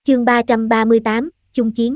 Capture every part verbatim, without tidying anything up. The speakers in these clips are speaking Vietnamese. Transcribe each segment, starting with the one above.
Chương ba trăm ba mươi tám, chung chiến.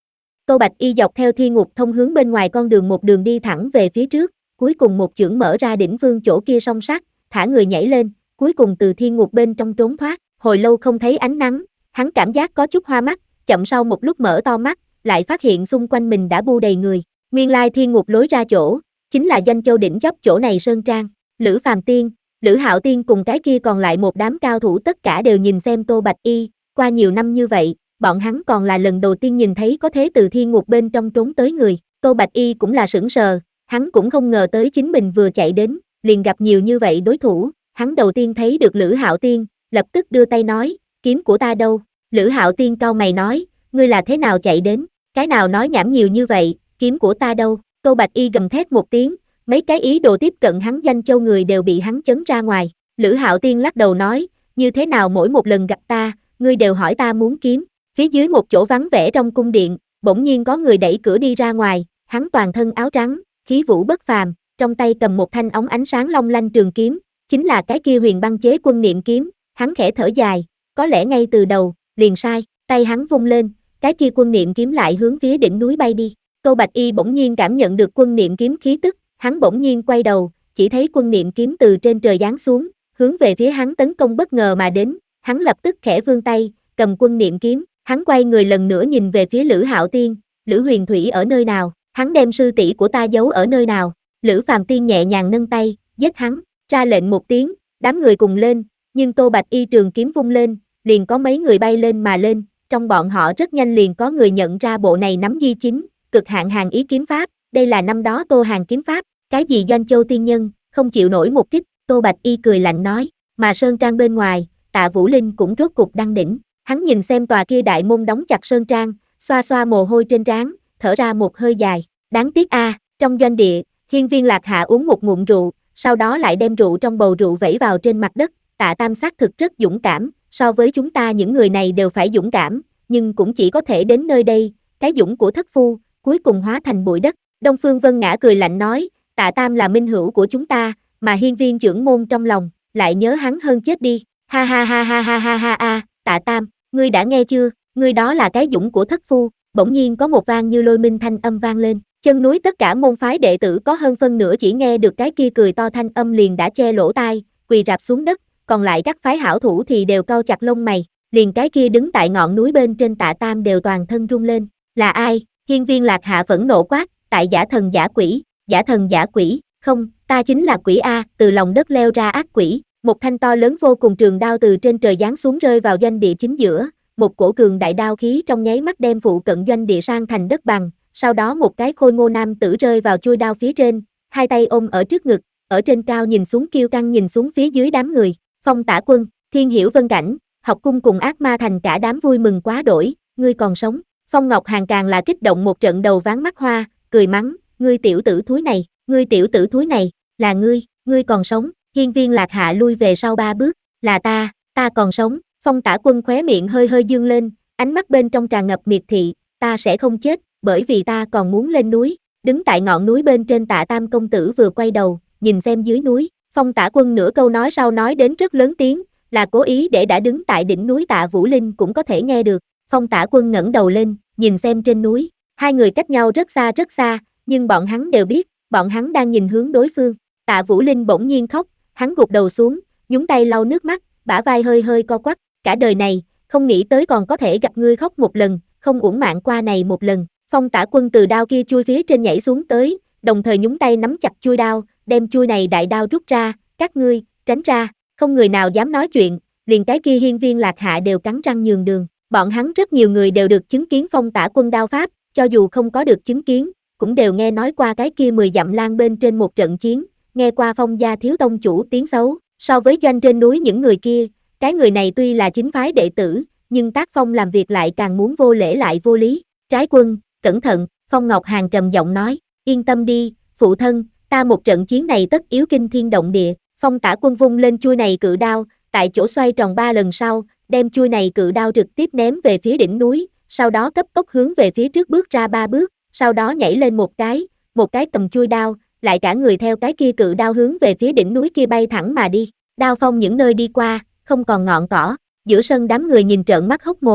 Tô Bạch Y dọc theo thiên ngục thông hướng bên ngoài con đường một đường đi thẳng về phía trước, cuối cùng một chưởng mở ra đỉnh vương chỗ kia song sắt, thả người nhảy lên, cuối cùng từ thiên ngục bên trong trốn thoát. Hồi lâu không thấy ánh nắng, hắn cảm giác có chút hoa mắt, chậm sau một lúc mở to mắt, lại phát hiện xung quanh mình đã bu đầy người. Nguyên lai thiên ngục lối ra chỗ, chính là Doanh Châu đỉnh dốc chỗ này sơn trang. Lữ Phàm Tiên, Lữ Hạo Tiên cùng cái kia còn lại một đám cao thủ tất cả đều nhìn xem Tô Bạch Y. Qua nhiều năm như vậy, bọn hắn còn là lần đầu tiên nhìn thấy có thế từ thiên ngục bên trong trốn tới người. Tô Bạch Y cũng là sững sờ, hắn cũng không ngờ tới chính mình vừa chạy đến, liền gặp nhiều như vậy đối thủ. Hắn đầu tiên thấy được Lữ Hạo Tiên, lập tức đưa tay nói, kiếm của ta đâu? Lữ Hạo Tiên cau mày nói, ngươi là thế nào chạy đến? Cái nào nói nhảm nhiều như vậy, kiếm của ta đâu? Tô Bạch Y gầm thét một tiếng, mấy cái ý đồ tiếp cận hắn Doanh Châu người đều bị hắn chấn ra ngoài. Lữ Hạo Tiên lắc đầu nói, như thế nào mỗi một lần gặp ta, ngươi đều hỏi ta muốn kiếm. Phía dưới một chỗ vắng vẻ trong cung điện, bỗng nhiên có người đẩy cửa đi ra ngoài, hắn toàn thân áo trắng, khí vũ bất phàm, trong tay cầm một thanh óng ánh sáng long lanh trường kiếm, chính là cái kia Huyền Băng Chế Quân Niệm kiếm. Hắn khẽ thở dài, có lẽ ngay từ đầu, liền sai, tay hắn vung lên, cái kia Quân Niệm kiếm lại hướng phía đỉnh núi bay đi. Tô Bạch Y bỗng nhiên cảm nhận được Quân Niệm kiếm khí tức, hắn bỗng nhiên quay đầu, chỉ thấy Quân Niệm kiếm từ trên trời giáng xuống, hướng về phía hắn tấn công bất ngờ mà đến, hắn lập tức khẽ vươn tay, cầm Quân Niệm kiếm, hắn quay người lần nữa nhìn về phía Lữ Hạo Tiên, Lữ Huyền Thủy ở nơi nào, hắn đem sư tỷ của ta giấu ở nơi nào? Lữ Phàm Tiên nhẹ nhàng nâng tay, giết hắn, ra lệnh một tiếng, đám người cùng lên, nhưng Tô Bạch Y trường kiếm vung lên, liền có mấy người bay lên mà lên, trong bọn họ rất nhanh liền có người nhận ra bộ này nắm di chính, cực hạn hàng ý kiếm pháp, đây là năm đó Tô Hàng kiếm pháp, cái gì Doanh Châu tiên nhân, không chịu nổi một kích. Tô Bạch Y cười lạnh nói, mà sơn trang bên ngoài, Tạ Vũ Linh cũng rốt cục đăng đỉnh, hắn nhìn xem tòa kia đại môn đóng chặt sơn trang, xoa xoa mồ hôi trên trán, thở ra một hơi dài, đáng tiếc a, à, trong doanh địa, Hiên Viên Lạc Hạ uống một ngụm rượu, sau đó lại đem rượu trong bầu rượu vẩy vào trên mặt đất. Tạ Tam xác thực rất dũng cảm, so với chúng ta những người này đều phải dũng cảm, nhưng cũng chỉ có thể đến nơi đây, cái dũng của thất phu, cuối cùng hóa thành bụi đất. Đông Phương Vân Ngã cười lạnh nói, Tạ Tam là minh hữu của chúng ta, mà Hiên Viên trưởng môn trong lòng, lại nhớ hắn hơn chết đi, ha ha ha ha ha ha ha ha, Tạ Tam, ngươi đã nghe chưa, ngươi đó là cái dũng của thất phu. Bỗng nhiên có một vang như lôi minh thanh âm vang lên, chân núi tất cả môn phái đệ tử có hơn phân nửa chỉ nghe được cái kia cười to thanh âm liền đã che lỗ tai, quỳ rạp xuống đất, còn lại các phái hảo thủ thì đều cau chặt lông mày, liền cái kia đứng tại ngọn núi bên trên Tạ Tam đều toàn thân run lên, là ai? Hiên Viên Lạc Hạ phẫn nộ quát, tại giả thần giả quỷ, giả thần giả quỷ, không, ta chính là quỷ a, từ lòng đất leo ra ác quỷ, một thanh to lớn vô cùng trường đao từ trên trời giáng xuống rơi vào doanh địa chính giữa, một cổ cường đại đao khí trong nháy mắt đem phụ cận doanh địa sang thành đất bằng, sau đó một cái khôi ngô nam tử rơi vào chuôi đao phía trên, hai tay ôm ở trước ngực, ở trên cao nhìn xuống kiêu căng nhìn xuống phía dưới đám người, Phong Tả Quân, Thiên Hiểu Vân Cảnh, Học Cung cùng Ác Ma Thành cả đám vui mừng quá đỗi, ngươi còn sống. Phong Ngọc Hàn càng là kích động một trận đầu ván mắt hoa, cười mắng, ngươi tiểu tử thúi này, ngươi tiểu tử thúi này, là ngươi, ngươi còn sống. Hiên Viên Lạc Hạ lui về sau ba bước, là ta, ta còn sống. Phong Tả Quân khóe miệng hơi hơi dương lên, ánh mắt bên trong tràn ngập miệt thị, ta sẽ không chết, bởi vì ta còn muốn lên núi. Đứng tại ngọn núi bên trên Tạ Tam công tử vừa quay đầu, nhìn xem dưới núi, Phong Tả Quân nửa câu nói sau nói đến rất lớn tiếng, là cố ý để đã đứng tại đỉnh núi Tạ Vũ Linh cũng có thể nghe được. Phong Tả Quân ngẩng đầu lên, nhìn xem trên núi, hai người cách nhau rất xa rất xa, nhưng bọn hắn đều biết, bọn hắn đang nhìn hướng đối phương. Tạ Vũ Linh bỗng nhiên khóc, hắn gục đầu xuống, nhúng tay lau nước mắt, bả vai hơi hơi co quắp, cả đời này, không nghĩ tới còn có thể gặp ngươi khóc một lần, không uổng mạng qua này một lần. Phong Tả Quân từ đao kia chui phía trên nhảy xuống tới, đồng thời nhúng tay nắm chặt chuôi đao, đem chuôi này đại đao rút ra, các ngươi, tránh ra, không người nào dám nói chuyện, liền cái kia Hiên Viên Lạc Hạ đều cắn răng nhường đường. Bọn hắn rất nhiều người đều được chứng kiến Phong Tả Quân đao pháp, cho dù không có được chứng kiến, cũng đều nghe nói qua cái kia mười dặm lan bên trên một trận chiến, nghe qua Phong gia thiếu tông chủ tiếng xấu, so với doanh trên núi những người kia, cái người này tuy là chính phái đệ tử, nhưng tác phong làm việc lại càng muốn vô lễ lại vô lý. Trái Quân, cẩn thận, Phong Ngọc Hàn trầm giọng nói, yên tâm đi, phụ thân, ta một trận chiến này tất yếu kinh thiên động địa. Phong Tả Quân vung lên chuôi này cự đao, tại chỗ xoay tròn ba lần sau, đem chuôi này cự đao trực tiếp ném về phía đỉnh núi, sau đó cấp tốc hướng về phía trước bước ra ba bước, sau đó nhảy lên một cái, một cái cầm chuôi đao, lại cả người theo cái kia cự đao hướng về phía đỉnh núi kia bay thẳng mà đi. Đao phong những nơi đi qua, không còn ngọn cỏ, giữa sân đám người nhìn trợn mắt hốc mồm,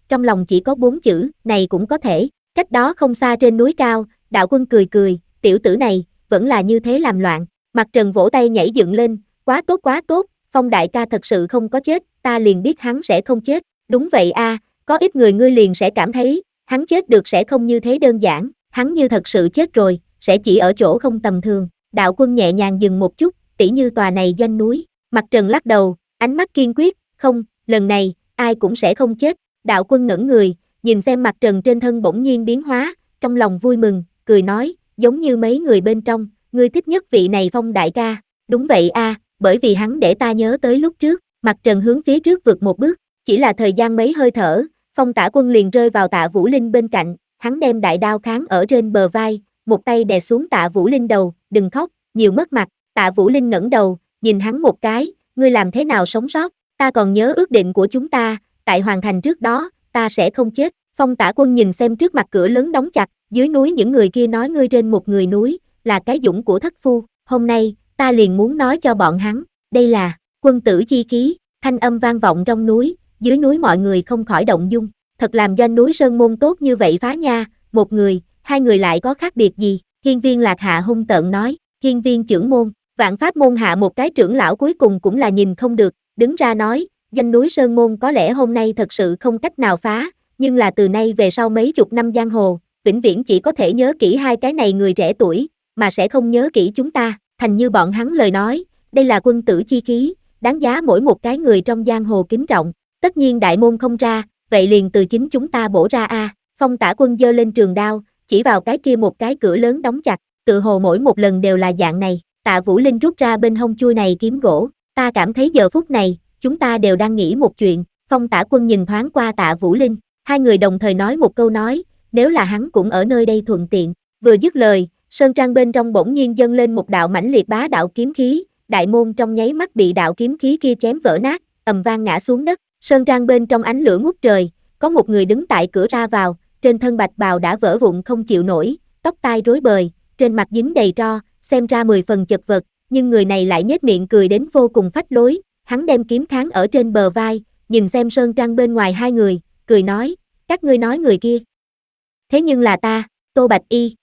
trong lòng chỉ có bốn chữ, này cũng có thể. Cách đó không xa trên núi cao, Đạo Quân cười cười, tiểu tử này, vẫn là như thế làm loạn. Mặt Trần vỗ tay nhảy dựng lên, quá tốt quá tốt, Phong đại ca thật sự không có chết, ta liền biết hắn sẽ không chết. Đúng vậy a, có ít người ngươi liền sẽ cảm thấy, hắn chết được sẽ không như thế đơn giản, hắn như thật sự chết rồi, sẽ chỉ ở chỗ không tầm thường. Đạo Quân nhẹ nhàng dừng một chút, tỉ như tòa này doanh núi. Mặt Trần lắc đầu, ánh mắt kiên quyết, không, lần này, ai cũng sẽ không chết. Đạo Quân ngẩng người, nhìn xem Mặt Trần trên thân bỗng nhiên biến hóa, trong lòng vui mừng, cười nói, giống như mấy người bên trong, ngươi thích nhất vị này Phong đại ca. Đúng vậy a, bởi vì hắn để ta nhớ tới lúc trước. Mặt Trần hướng phía trước vượt một bước, chỉ là thời gian mấy hơi thở, Phong Tả Quân liền rơi vào Tạ Vũ Linh bên cạnh, hắn đem đại đao kháng ở trên bờ vai, một tay đè xuống Tạ Vũ Linh đầu, đừng khóc, nhiều mất mặt. Tạ Vũ Linh ngẩng đầu, nhìn hắn một cái, ngươi làm thế nào sống sót, ta còn nhớ ước định của chúng ta, tại hoàn thành trước đó, ta sẽ không chết. Phong Tả Quân nhìn xem trước mặt cửa lớn đóng chặt, dưới núi những người kia nói ngươi trên một người núi, là cái dũng của thất phu, hôm nay, ta liền muốn nói cho bọn hắn, đây là, quân tử chi khí, thanh âm vang vọng trong núi, dưới núi mọi người không khỏi động dung, thật làm doanh núi Sơn Môn tốt như vậy phá nha, một người, hai người lại có khác biệt gì, Hiên Viên Lạc Hạ hung tợn nói, Hiên Viên trưởng môn, Vạn Pháp môn hạ một cái trưởng lão cuối cùng cũng là nhìn không được, đứng ra nói, doanh núi Sơn Môn có lẽ hôm nay thật sự không cách nào phá, nhưng là từ nay về sau mấy chục năm giang hồ, vĩnh viễn chỉ có thể nhớ kỹ hai cái này người trẻ tuổi, mà sẽ không nhớ kỹ chúng ta, thành như bọn hắn lời nói, đây là quân tử chi khí, đáng giá mỗi một cái người trong giang hồ kính trọng, tất nhiên đại môn không ra, vậy liền từ chính chúng ta bổ ra a. Phong Tả Quân giơ lên trường đao, chỉ vào cái kia một cái cửa lớn đóng chặt, tự hồ mỗi một lần đều là dạng này. Tạ Vũ Linh rút ra bên hông chui này kiếm gỗ, ta cảm thấy giờ phút này, chúng ta đều đang nghĩ một chuyện. Phong Tả Quân nhìn thoáng qua Tạ Vũ Linh, hai người đồng thời nói một câu nói, nếu là hắn cũng ở nơi đây thuận tiện. Vừa dứt lời, sơn trang bên trong bỗng nhiên dâng lên một đạo mãnh liệt bá đạo kiếm khí, đại môn trong nháy mắt bị đạo kiếm khí kia chém vỡ nát, ầm vang ngã xuống đất. Sơn trang bên trong ánh lửa ngút trời, có một người đứng tại cửa ra vào, trên thân bạch bào đã vỡ vụn không chịu nổi, tóc tai rối bời, trên mặt dính đầy tro, xem ra mười phần chật vật, nhưng người này lại nhếch miệng cười đến vô cùng phách lối, hắn đem kiếm kháng ở trên bờ vai, nhìn xem sơn trang bên ngoài hai người, cười nói, các ngươi nói người kia. Thế nhưng là ta, Tô Bạch Y,